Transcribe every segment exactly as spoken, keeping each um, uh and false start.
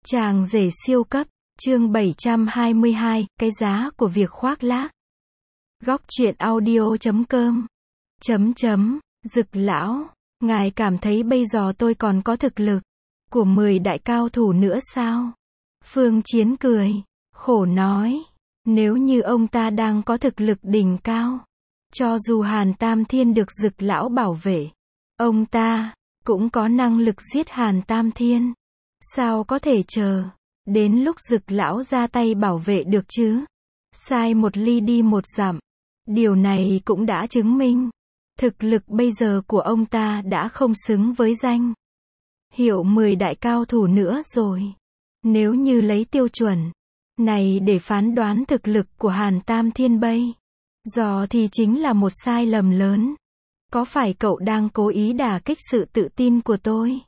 Chàng rể siêu cấp, chương bảy trăm hai mươi hai, cái giá của việc khoác lác. Góc truyện audio chấm com. Chấm chấm, Dực lão, ngài cảm thấy bây giờ tôi còn có thực lực của mười đại cao thủ nữa sao? Phương Chiến cười, khổ nói, nếu như ông ta đang có thực lực đỉnh cao, cho dù Hàn Tam Thiên được Dực lão bảo vệ, ông ta cũng có năng lực giết Hàn Tam Thiên. Sao có thể chờ đến lúc Dực lão ra tay bảo vệ được chứ? Sai một ly đi một dặm. Điều này cũng đã chứng minh thực lực bây giờ của ông ta đã không xứng với danh hiệu mười đại cao thủ nữa rồi. Nếu như lấy tiêu chuẩn này để phán đoán thực lực của Hàn Tam Thiên bây giờ thì chính là một sai lầm lớn. Có phải cậu đang cố ý đả kích sự tự tin của tôi?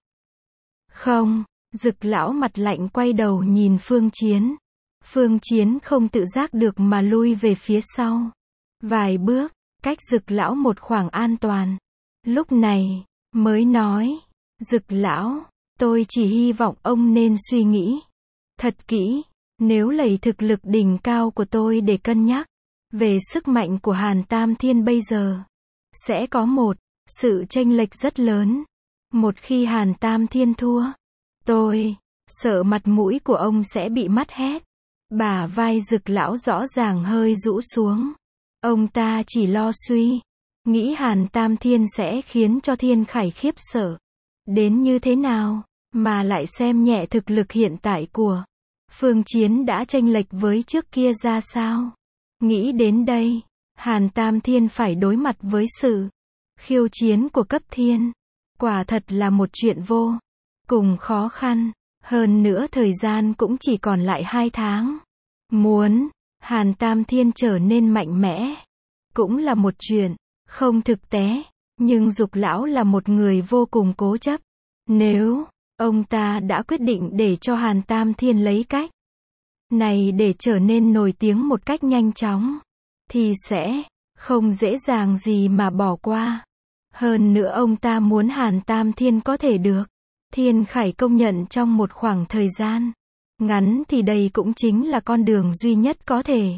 Không. Dực lão mặt lạnh quay đầu nhìn Phương Chiến. Phương Chiến không tự giác được mà lui về phía sau vài bước, cách Dực lão một khoảng an toàn. Lúc này mới nói, Dực lão, tôi chỉ hy vọng ông nên suy nghĩ thật kỹ, nếu lấy thực lực đỉnh cao của tôi để cân nhắc về sức mạnh của Hàn Tam Thiên bây giờ, sẽ có một sự chênh lệch rất lớn. Một khi Hàn Tam Thiên thua, tôi sợ mặt mũi của ông sẽ bị mất hết. Bả vai Dực lão rõ ràng hơi rũ xuống. Ông ta chỉ lo suy nghĩ Hàn Tam Thiên sẽ khiến cho Thiên Khải khiếp sợ đến như thế nào, mà lại xem nhẹ thực lực hiện tại của Phương Chiến đã chênh lệch với trước kia ra sao. Nghĩ đến đây, Hàn Tam Thiên phải đối mặt với sự khiêu chiến của cấp thiên. Quả thật là một chuyện vô cùng khó khăn. Hơn nữa thời gian cũng chỉ còn lại hai tháng. Muốn Hàn Tam Thiên trở nên mạnh mẽ cũng là một chuyện không thực tế. Nhưng Dực lão là một người vô cùng cố chấp. Nếu ông ta đã quyết định để cho Hàn Tam Thiên lấy cách này để trở nên nổi tiếng một cách nhanh chóng, thì sẽ không dễ dàng gì mà bỏ qua. Hơn nữa ông ta muốn Hàn Tam Thiên có thể được Thiên Khải công nhận trong một khoảng thời gian ngắn, thì đây cũng chính là con đường duy nhất có thể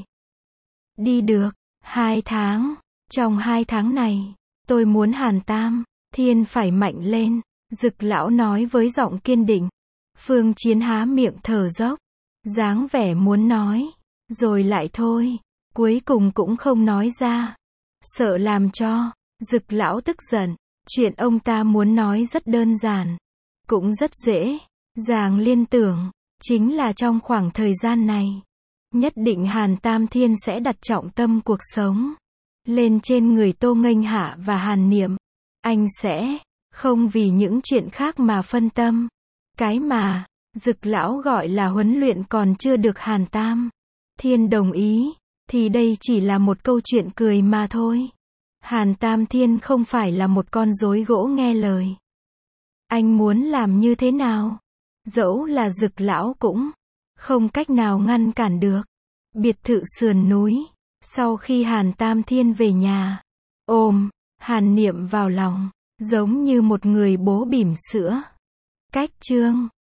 đi được. Hai tháng. Trong hai tháng này, tôi muốn Hàn Tam Thiên phải mạnh lên, Dực lão nói với giọng kiên định. Phương Chiến há miệng thở dốc, dáng vẻ muốn nói, rồi lại thôi, cuối cùng cũng không nói ra. Sợ làm cho Dực lão tức giận. Chuyện ông ta muốn nói rất đơn giản, cũng rất dễ dàng liên tưởng, chính là trong khoảng thời gian này, nhất định Hàn Tam Thiên sẽ đặt trọng tâm cuộc sống lên trên người Tô Nghênh Hạ và Hàn Niệm. Anh sẽ không vì những chuyện khác mà phân tâm. Cái mà Dực lão gọi là huấn luyện còn chưa được Hàn Tam Thiên đồng ý, thì đây chỉ là một câu chuyện cười mà thôi. Hàn Tam Thiên không phải là một con rối gỗ nghe lời. Anh muốn làm như thế nào, dẫu là Dực lão cũng không cách nào ngăn cản được. Biệt thự sườn núi. Sau khi Hàn Tam Thiên về nhà, ôm Hàn Niệm vào lòng, giống như một người bố bỉm sữa. Cách chương